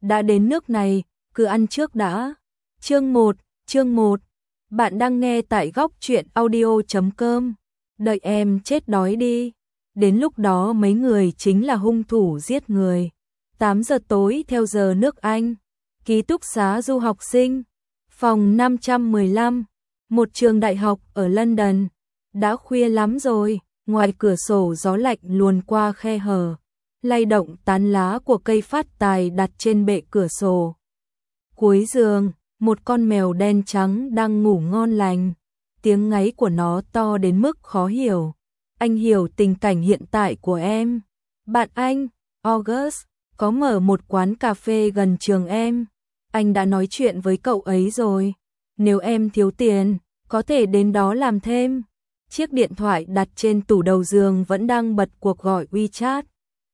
đã đến nước này, cứ ăn trước đã. Chương 1, bạn đang nghe tại góc truyện audio.com. Đợi em chết đói đi. Đến lúc đó mấy người chính là hung thủ giết người. 8 giờ tối theo giờ nước Anh. Ký túc xá du học sinh. Phòng 515. Một trường đại học ở London. Đã khuya lắm rồi, ngoài cửa sổ gió lạnh luồn qua khe hở, lay động tán lá của cây phát tài đặt trên bệ cửa sổ. Cuối giường, một con mèo đen trắng đang ngủ ngon lành. Tiếng ngáy của nó to đến mức khó hiểu. Anh hiểu tình cảnh hiện tại của em. Bạn anh, August, có mở một quán cà phê gần trường em. Anh đã nói chuyện với cậu ấy rồi. Nếu em thiếu tiền, có thể đến đó làm thêm. Chiếc điện thoại đặt trên tủ đầu giường vẫn đang bật cuộc gọi WeChat.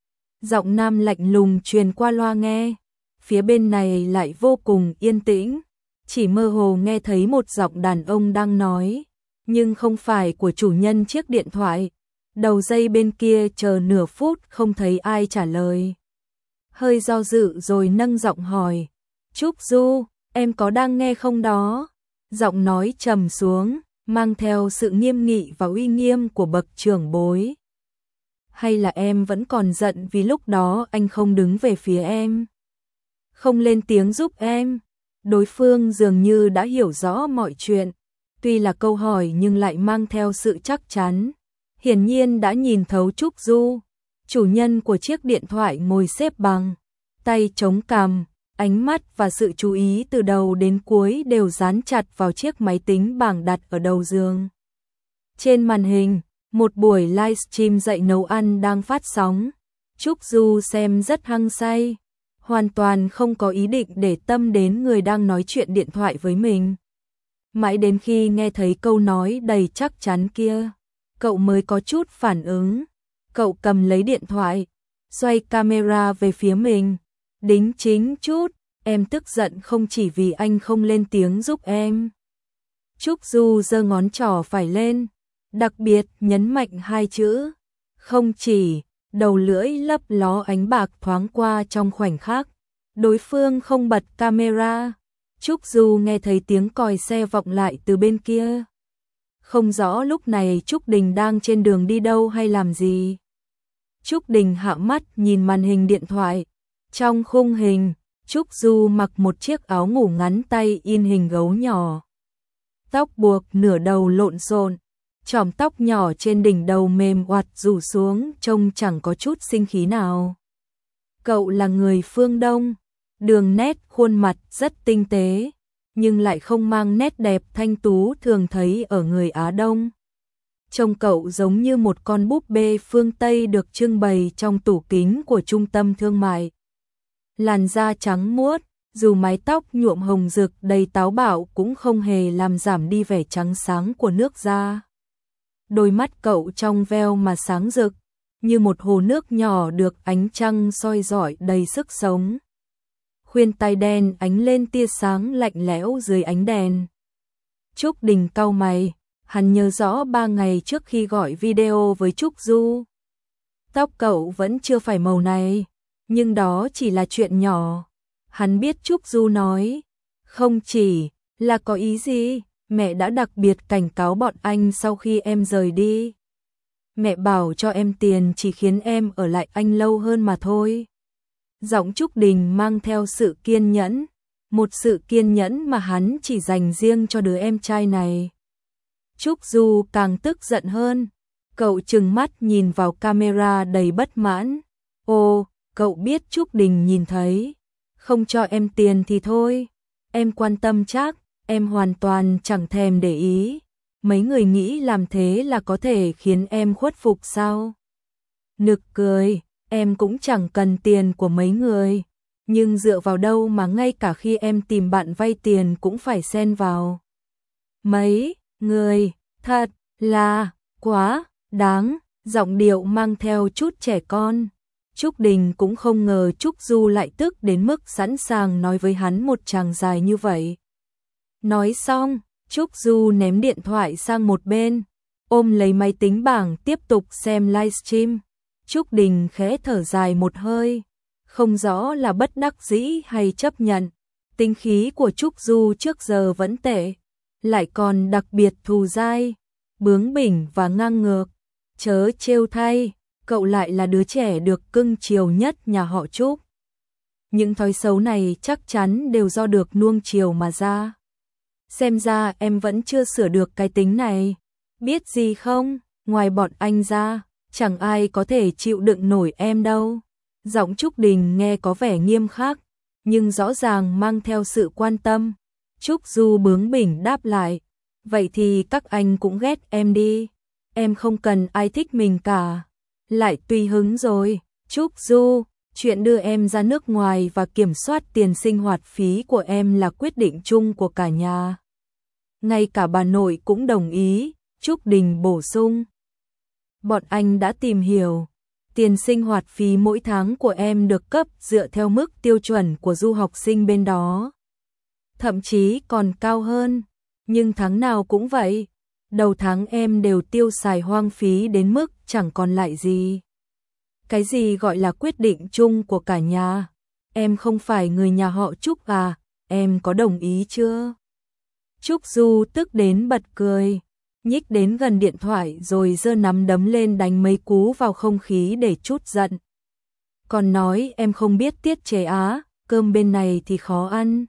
Giọng nam lạnh lùng truyền qua loa nghe. Phía bên này lại vô cùng yên tĩnh. Chỉ mơ hồ nghe thấy một giọng đàn ông đang nói. Nhưng không phải của chủ nhân chiếc điện thoại. Đầu dây bên kia chờ nửa phút không thấy ai trả lời. Hơi do dự rồi nâng giọng hỏi. Trúc Du, em có đang nghe không đó? Giọng nói trầm xuống, mang theo sự nghiêm nghị và uy nghiêm của bậc trưởng bối. Hay là em vẫn còn giận vì lúc đó anh không đứng về phía em? Không lên tiếng giúp em? Đối phương dường như đã hiểu rõ mọi chuyện. Tuy là câu hỏi nhưng lại mang theo sự chắc chắn. Hiển nhiên đã nhìn thấu Trúc Du. Chủ nhân của chiếc điện thoại ngồi xếp bằng, tay chống cằm, ánh mắt và sự chú ý từ đầu đến cuối đều dán chặt vào chiếc máy tính bảng đặt ở đầu giường. Trên màn hình, một buổi livestream dạy nấu ăn đang phát sóng. Trúc Du xem rất hăng say, hoàn toàn không có ý định để tâm đến người đang nói chuyện điện thoại với mình. Mãi đến khi nghe thấy câu nói đầy chắc chắn kia, cậu mới có chút phản ứng. Cậu cầm lấy điện thoại, xoay camera về phía mình. Đính chính chút, em tức giận không chỉ vì anh không lên tiếng giúp em. Trúc Du giơ ngón trỏ phải lên, đặc biệt nhấn mạnh hai chữ. Không chỉ, đầu lưỡi lấp ló ánh bạc thoáng qua trong khoảnh khắc. Đối phương không bật camera. Trúc Du nghe thấy tiếng còi xe vọng lại từ bên kia. Không rõ lúc này Trúc Đình đang trên đường đi đâu hay làm gì. Trúc Đình hạ mắt nhìn màn hình điện thoại. Trong khung hình, Trúc Du mặc một chiếc áo ngủ ngắn tay in hình gấu nhỏ. Tóc buộc nửa đầu lộn xộn, chòm tóc nhỏ trên đỉnh đầu mềm oặt rủ xuống trông chẳng có chút sinh khí nào. Cậu là người phương Đông, đường nét khuôn mặt rất tinh tế, nhưng lại không mang nét đẹp thanh tú thường thấy ở người Á Đông. Trông cậu giống như một con búp bê phương Tây được trưng bày trong tủ kính của trung tâm thương mại. Làn da trắng muốt, dù mái tóc nhuộm hồng rực đầy táo bạo cũng không hề làm giảm đi vẻ trắng sáng của nước da. Đôi mắt cậu trong veo mà sáng rực, như một hồ nước nhỏ được ánh trăng soi rọi đầy sức sống. Khuyên tai đen ánh lên tia sáng lạnh lẽo dưới ánh đèn. Trúc Đình cau mày, hắn nhớ rõ 3 ngày trước khi gọi video với Trúc Du. Tóc cậu vẫn chưa phải màu này, nhưng đó chỉ là chuyện nhỏ. Hắn biết Trúc Du nói, không chỉ là có ý gì, mẹ đã đặc biệt cảnh cáo bọn anh sau khi em rời đi. Mẹ bảo cho em tiền chỉ khiến em ở lại anh lâu hơn mà thôi. Giọng Trúc Đình mang theo sự kiên nhẫn, một sự kiên nhẫn mà hắn chỉ dành riêng cho đứa em trai này. Trúc Du càng tức giận hơn, cậu trừng mắt nhìn vào camera đầy bất mãn. Ồ, cậu biết Trúc Đình nhìn thấy, không cho em tiền thì thôi, em quan tâm chắc, em hoàn toàn chẳng thèm để ý. Mấy người nghĩ làm thế là có thể khiến em khuất phục sao? Nực cười, em cũng chẳng cần tiền của mấy người, nhưng dựa vào đâu mà ngay cả khi em tìm bạn vay tiền cũng phải xen vào. Mấy người, thật là quá đáng, giọng điệu mang theo chút trẻ con. Trúc Đình cũng không ngờ Trúc Du lại tức đến mức sẵn sàng nói với hắn một tràng dài như vậy. Nói xong, Trúc Du ném điện thoại sang một bên, ôm lấy máy tính bảng tiếp tục xem livestream. Trúc Đình khẽ thở dài một hơi, Không rõ là bất đắc dĩ hay chấp nhận. Tính khí của Trúc Du trước giờ vẫn tệ, lại còn đặc biệt thù dai, bướng bỉnh và ngang ngược. Chớ trêu thay, cậu lại là đứa trẻ được cưng chiều nhất nhà họ Trúc. Những thói xấu này chắc chắn đều do được nuông chiều mà ra. Xem ra em vẫn chưa sửa được cái tính này. Biết gì không, ngoài bọn anh ra, chẳng ai có thể chịu đựng nổi em đâu. Giọng Trúc Đình nghe có vẻ nghiêm khắc, nhưng rõ ràng mang theo sự quan tâm. Trúc Du bướng bỉnh đáp lại, vậy thì các anh cũng ghét em đi. Em không cần ai thích mình cả. Lại tùy hứng rồi. Trúc Du, chuyện đưa em ra nước ngoài và kiểm soát tiền sinh hoạt phí của em là quyết định chung của cả nhà. Ngay cả bà nội cũng đồng ý. Trúc Đình bổ sung. Bọn anh đã tìm hiểu. Tiền sinh hoạt phí mỗi tháng của em được cấp dựa theo mức tiêu chuẩn của du học sinh bên đó. Thậm chí còn cao hơn. Nhưng tháng nào cũng vậy. Đầu tháng em đều tiêu xài hoang phí đến mức chẳng còn lại gì. Cái gì gọi là quyết định chung của cả nhà? Em không phải người nhà họ Trúc à? Em có đồng ý chưa? Trúc Du tức đến bật cười, nhích đến gần điện thoại rồi giơ nắm đấm lên đánh mấy cú vào không khí để trút giận. Còn nói em không biết tiết chế á, cơm bên này thì khó ăn.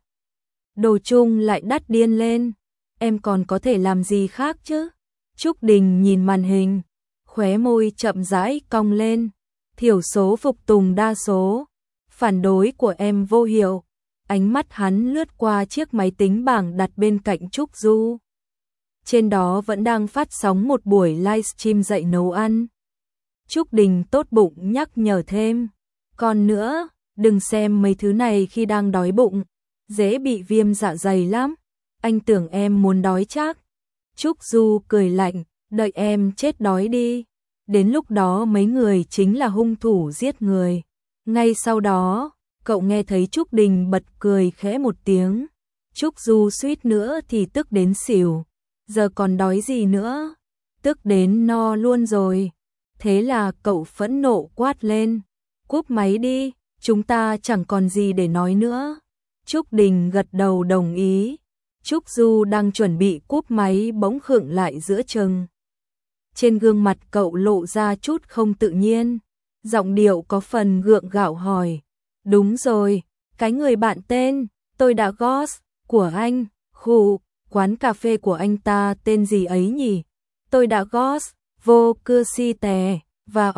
Đồ chung lại đắt điên lên, em còn có thể làm gì khác chứ? Trúc Đình nhìn màn hình, khóe môi chậm rãi cong lên. Thiểu số phục tùng đa số, phản đối của em vô hiệu. Ánh mắt hắn lướt qua chiếc máy tính bảng đặt bên cạnh Trúc Du. Trên đó vẫn đang phát sóng một buổi livestream dạy nấu ăn. Trúc Đình tốt bụng nhắc nhở thêm. Còn nữa, đừng xem mấy thứ này khi đang đói bụng, dễ bị viêm dạ dày lắm. Anh tưởng em muốn đói chắc. Trúc Du cười lạnh, đợi em chết đói đi. Đến lúc đó mấy người chính là hung thủ giết người. Ngay sau đó, cậu nghe thấy Trúc Đình bật cười khẽ một tiếng. Trúc Du suýt nữa thì tức đến xỉu. Giờ còn đói gì nữa? Tức đến no luôn rồi. Thế là cậu phẫn nộ quát lên. Cúp máy đi, chúng ta chẳng còn gì để nói nữa. Trúc Đình gật đầu đồng ý. Trúc Du đang chuẩn bị cúp máy bỗng khựng lại giữa chừng. Trên gương mặt cậu lộ ra chút không tự nhiên. Giọng điệu có phần gượng gạo hỏi. Đúng rồi, cái người bạn tên, tôi đã ghost, của anh, khụ, quán cà phê của anh ta tên gì ấy nhỉ? Tôi đã ghost, vô cưa si tè, và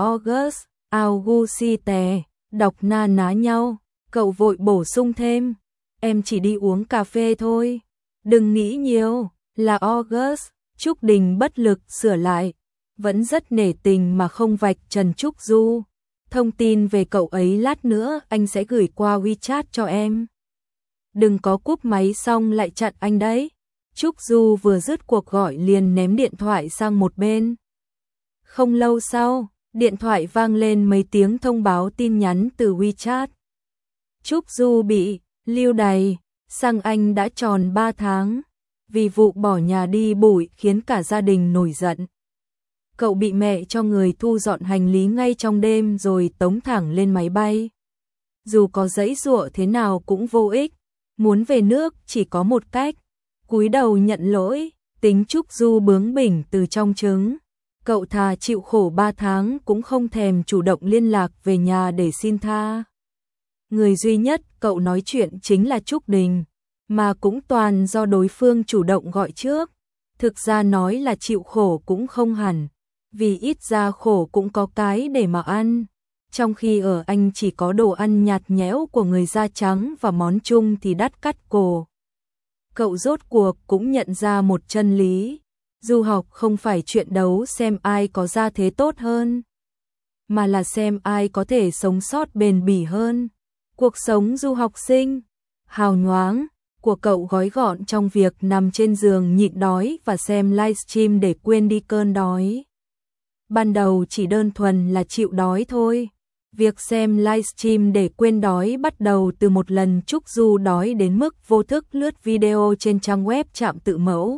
Augusite, đọc na ná nhau. Cậu vội bổ sung thêm. Em chỉ đi uống cà phê thôi. Đừng nghĩ nhiều, là August. Trúc Đình bất lực sửa lại. Vẫn rất nể tình mà không vạch trần Trúc Du. Thông tin về cậu ấy lát nữa anh sẽ gửi qua WeChat cho em. Đừng có cúp máy xong lại chặn anh đấy. Trúc Du vừa dứt cuộc gọi liền ném điện thoại sang một bên. Không lâu sau, điện thoại vang lên mấy tiếng thông báo tin nhắn từ WeChat. Trúc Du bị lưu đày, sang Anh đã tròn 3 tháng. Vì vụ bỏ nhà đi bụi khiến cả gia đình nổi giận. Cậu bị mẹ cho người thu dọn hành lý ngay trong đêm rồi tống thẳng lên máy bay. Dù có giãy giụa thế nào cũng vô ích, muốn về nước chỉ có một cách, cúi đầu nhận lỗi. Tính Trúc Du bướng bỉnh từ trong trứng. Cậu thà chịu khổ 3 tháng cũng không thèm chủ động liên lạc về nhà để xin tha. Người duy nhất cậu nói chuyện chính là Trúc Đình, mà cũng toàn do đối phương chủ động gọi trước. Thực ra nói là chịu khổ cũng không hẳn, vì ít ra khổ cũng có cái để mà ăn. Trong khi ở Anh chỉ có đồ ăn nhạt nhẽo của người da trắng và món chung thì đắt cắt cổ. Cậu rốt cuộc cũng nhận ra một chân lý. Du học không phải chuyện đấu xem ai có gia thế tốt hơn, mà là xem ai có thể sống sót bền bỉ hơn. Cuộc sống du học sinh, hào nhoáng, của cậu gói gọn trong việc nằm trên giường nhịn đói và xem livestream để quên đi cơn đói. Ban đầu chỉ đơn thuần là chịu đói thôi. Việc xem livestream để quên đói bắt đầu từ một lần Trúc Du đói đến mức vô thức lướt video trên trang web Trạm Tự Mẫu.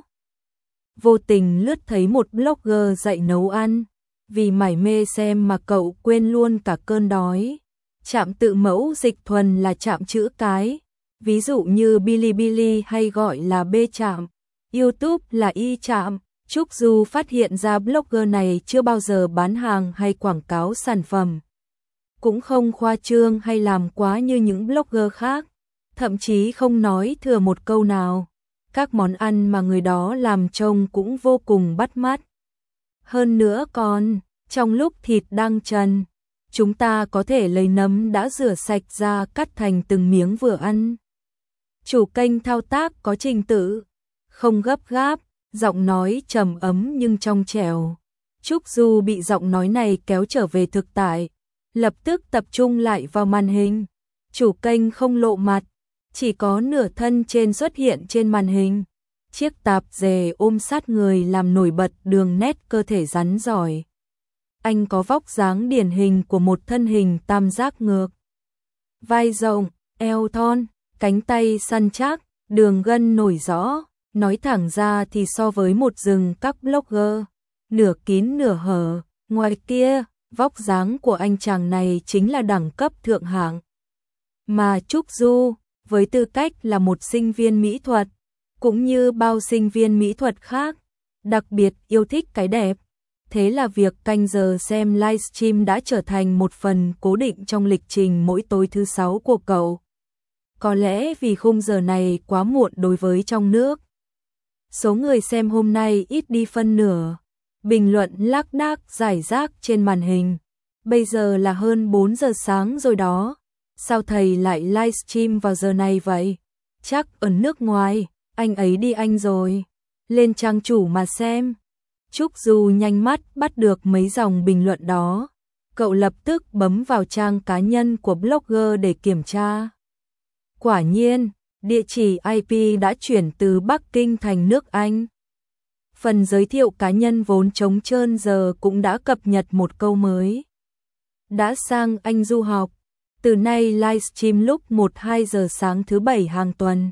Vô tình lướt thấy một blogger dạy nấu ăn. Vì mải mê xem mà cậu quên luôn cả cơn đói. Trạm tự mẫu dịch thuần là trạm chữ cái, ví dụ như Bilibili hay gọi là B trạm, YouTube là Y trạm. Trúc Du phát hiện ra blogger này chưa bao giờ bán hàng hay quảng cáo sản phẩm, cũng không khoa trương hay làm quá như những blogger khác, thậm chí không nói thừa một câu nào. Các món ăn mà người đó làm trông cũng vô cùng bắt mắt. Hơn nữa còn, trong lúc thịt đang trần, chúng ta có thể lấy nấm đã rửa sạch ra cắt thành từng miếng vừa ăn. Chủ kênh thao tác có trình tự, không gấp gáp, giọng nói trầm ấm nhưng trong trẻo. Trúc Du bị giọng nói này kéo trở về thực tại, lập tức tập trung lại vào màn hình. Chủ kênh không lộ mặt, chỉ có nửa thân trên xuất hiện trên màn hình. Chiếc tạp dề ôm sát người làm nổi bật đường nét cơ thể rắn giỏi. Anh có vóc dáng điển hình của một thân hình tam giác ngược. Vai rộng, eo thon, cánh tay săn chắc, đường gân nổi rõ. Nói thẳng ra thì so với một rừng các blogger, nửa kín nửa hở, ngoài kia, vóc dáng của anh chàng này chính là đẳng cấp thượng hạng. Mà Trúc Du, với tư cách là một sinh viên mỹ thuật, cũng như bao sinh viên mỹ thuật khác, đặc biệt yêu thích cái đẹp. Thế là việc canh giờ xem livestream đã trở thành một phần cố định trong lịch trình mỗi tối thứ 6 của cậu. Có lẽ vì khung giờ này quá muộn đối với trong nước. Số người xem hôm nay ít đi phân nửa. Bình luận lác đác rải rác trên màn hình. Bây giờ là hơn 4 giờ sáng rồi đó. Sao thầy lại livestream vào giờ này vậy? Chắc ở nước ngoài, anh ấy đi Anh rồi. Lên trang chủ mà xem. Trúc Du nhanh mắt bắt được mấy dòng bình luận đó. Cậu lập tức bấm vào trang cá nhân của blogger để kiểm tra. Quả nhiên, địa chỉ IP đã chuyển từ Bắc Kinh thành nước Anh. Phần giới thiệu cá nhân vốn trống trơn giờ cũng đã cập nhật một câu mới. Đã sang Anh du học, từ nay livestream lúc 1-2 giờ sáng thứ 7 hàng tuần.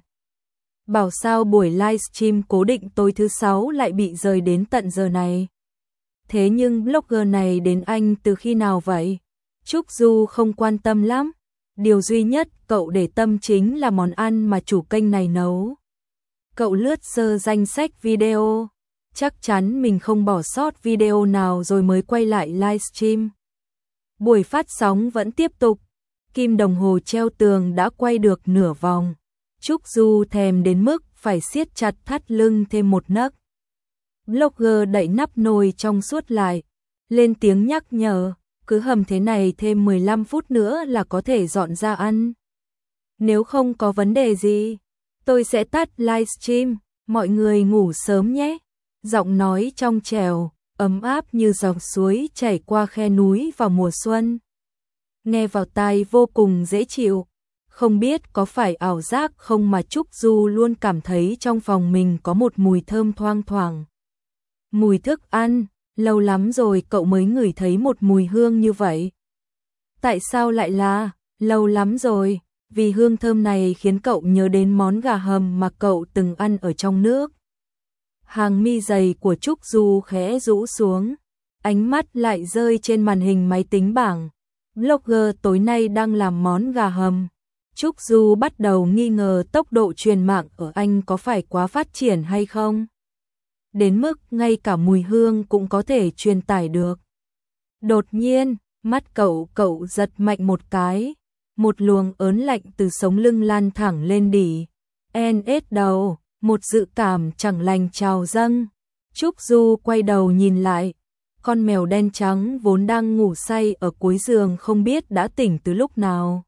Bảo sao buổi livestream cố định tối thứ 6 lại bị rời đến tận giờ này. Thế nhưng blogger này đến Anh từ khi nào vậy? Trúc Du không quan tâm lắm. Điều duy nhất cậu để tâm chính là món ăn mà chủ kênh này nấu. Cậu lướt sơ danh sách video, chắc chắn mình không bỏ sót video nào rồi mới quay lại livestream. Buổi phát sóng vẫn tiếp tục, kim đồng hồ treo tường đã quay được nửa vòng. Trúc Du thèm đến mức phải siết chặt thắt lưng thêm một nấc. Blogger đậy nắp nồi trong suốt lại, lên tiếng nhắc nhở. Cứ hầm thế này thêm 15 phút nữa là có thể dọn ra ăn. Nếu không có vấn đề gì, tôi sẽ tắt livestream, mọi người ngủ sớm nhé. Giọng nói trong trẻo, ấm áp như dòng suối chảy qua khe núi vào mùa xuân. Nghe vào tai vô cùng dễ chịu, không biết có phải ảo giác không mà Trúc Du luôn cảm thấy trong phòng mình có một mùi thơm thoang thoảng. Mùi thức ăn. Lâu lắm rồi cậu mới ngửi thấy một mùi hương như vậy. Tại sao lại là lâu lắm rồi? Vì hương thơm này khiến cậu nhớ đến món gà hầm mà cậu từng ăn ở trong nước. Hàng mi dày của Trúc Du khẽ rũ xuống, ánh mắt lại rơi trên màn hình máy tính bảng. Blogger tối nay đang làm món gà hầm. Trúc Du bắt đầu nghi ngờ tốc độ truyền mạng ở Anh có phải quá phát triển hay không? Đến mức ngay cả mùi hương cũng có thể truyền tải được. Đột nhiên, mắt cậu giật mạnh một cái, một luồng ớn lạnh từ sống lưng lan thẳng lên đỉ. NS đầu, một dự cảm chẳng lành trào dâng. Trúc Du quay đầu nhìn lại, con mèo đen trắng vốn đang ngủ say ở cuối giường không biết đã tỉnh từ lúc nào.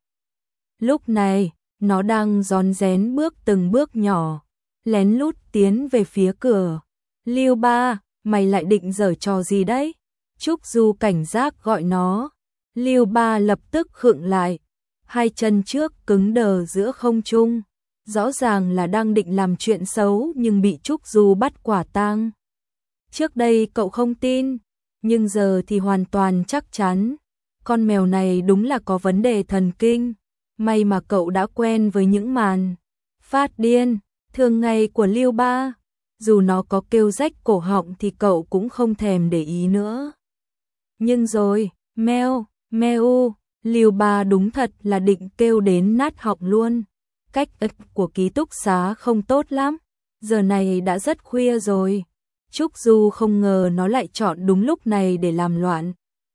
Lúc này, nó đang rón rén bước từng bước nhỏ, lén lút tiến về phía cửa. Lưu Ba, mày lại định giở trò gì đấy? Trúc Du cảnh giác gọi nó. Lưu Ba lập tức khựng lại, hai chân trước cứng đờ giữa không trung. Rõ ràng là đang định làm chuyện xấu nhưng bị Trúc Du bắt quả tang. Trước đây cậu không tin, nhưng giờ thì hoàn toàn chắc chắn. Con mèo này đúng là có vấn đề thần kinh. May mà cậu đã quen với những màn phát điên thường ngày của Lưu Ba. Dù nó có kêu rách cổ họng thì cậu cũng không thèm để ý nữa. Nhưng rồi, meo, meo, Lưu Ba đúng thật là định kêu đến nát họng luôn. Cách của ký túc xá không tốt lắm, giờ này đã rất khuya rồi. Trúc Du không ngờ nó lại chọn đúng lúc này để làm loạn.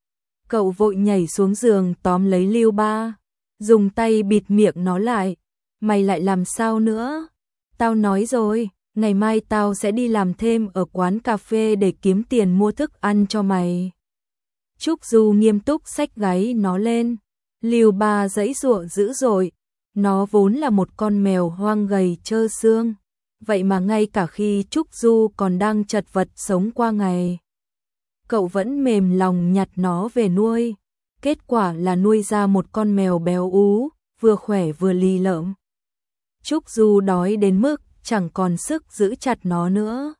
Cậu vội nhảy xuống giường tóm lấy Lưu Ba, dùng tay bịt miệng nó lại. Mày lại làm sao nữa? Tao nói rồi, ngày mai tao sẽ đi làm thêm ở quán cà phê để kiếm tiền mua thức ăn cho mày. Trúc Du nghiêm túc xách gáy nó lên. Lưu Ba giãy giụa dữ dội. Nó vốn là một con mèo hoang gầy trơ xương. Vậy mà ngay cả khi Trúc Du còn đang chật vật sống qua ngày, cậu vẫn mềm lòng nhặt nó về nuôi. Kết quả là nuôi ra một con mèo béo ú, vừa khỏe vừa lì lợm. Trúc Du đói đến mức chẳng còn sức giữ chặt nó nữa.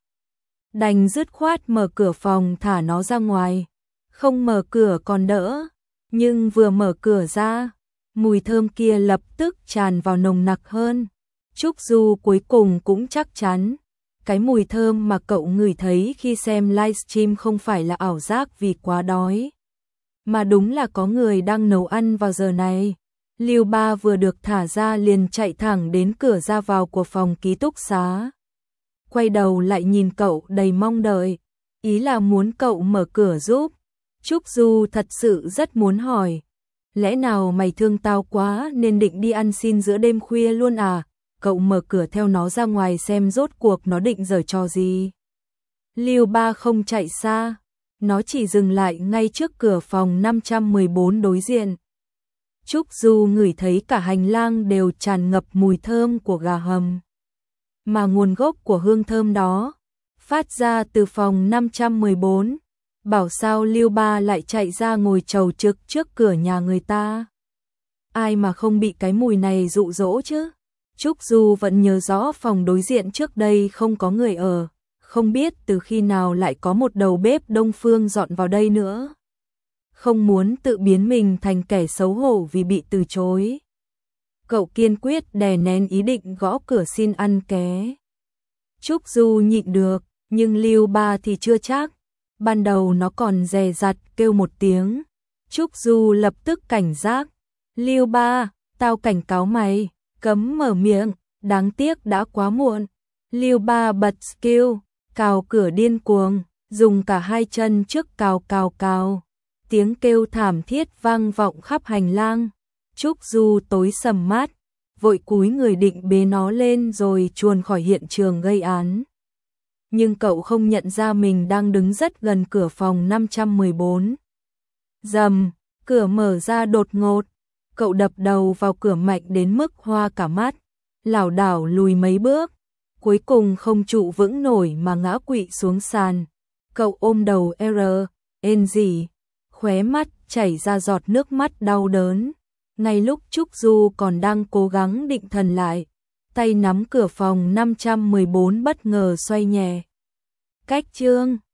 Đành dứt khoát mở cửa phòng thả nó ra ngoài. Không mở cửa còn đỡ, nhưng vừa mở cửa ra, mùi thơm kia lập tức tràn vào nồng nặc hơn. Trúc Du cuối cùng cũng chắc chắn, cái mùi thơm mà cậu ngửi thấy khi xem livestream không phải là ảo giác vì quá đói, mà đúng là có người đang nấu ăn vào giờ này. Lưu Ba vừa được thả ra liền chạy thẳng đến cửa ra vào của phòng ký túc xá. Quay đầu lại nhìn cậu đầy mong đợi, ý là muốn cậu mở cửa giúp. Trúc Du thật sự rất muốn hỏi, lẽ nào mày thương tao quá nên định đi ăn xin giữa đêm khuya luôn à? Cậu mở cửa theo nó ra ngoài xem rốt cuộc nó định giở trò gì. Lưu Ba không chạy xa, nó chỉ dừng lại ngay trước cửa phòng 514 đối diện. Trúc Du ngửi thấy cả hành lang đều tràn ngập mùi thơm của gà hầm. Mà nguồn gốc của hương thơm đó phát ra từ phòng 514. Bảo sao Lưu Ba lại chạy ra ngồi chầu trực trước cửa nhà người ta. Ai mà không bị cái mùi này dụ dỗ chứ. Trúc Du vẫn nhớ rõ phòng đối diện trước đây không có người ở, không biết từ khi nào lại có một đầu bếp Đông Phương dọn vào đây nữa. Không muốn tự biến mình thành kẻ xấu hổ vì bị từ chối, cậu kiên quyết đè nén ý định gõ cửa xin ăn ké. Trúc Du nhịn được, nhưng Lưu Ba thì chưa chắc. Ban đầu nó còn dè dặt kêu một tiếng. Trúc Du lập tức cảnh giác. Lưu Ba, tao cảnh cáo mày, cấm mở miệng, đáng tiếc đã quá muộn. Lưu Ba bật skill, cào cửa điên cuồng, dùng cả hai chân trước cào cào cào. Tiếng kêu thảm thiết vang vọng khắp hành lang. Trúc Du tối sầm mắt, vội cúi người định bế nó lên rồi chuồn khỏi hiện trường gây án. Nhưng cậu không nhận ra mình đang đứng rất gần cửa phòng 514. Rầm, cửa mở ra đột ngột. Cậu đập đầu vào cửa mạnh đến mức hoa cả mắt, lảo đảo lùi mấy bước, cuối cùng không trụ vững nổi mà ngã quỵ xuống sàn. Cậu ôm đầu ên gì, khóe mắt chảy ra giọt nước mắt đau đớn. Ngay lúc Trúc Du còn đang cố gắng định thần lại, tay nắm cửa phòng 514 bất ngờ xoay nhẹ. Cách chương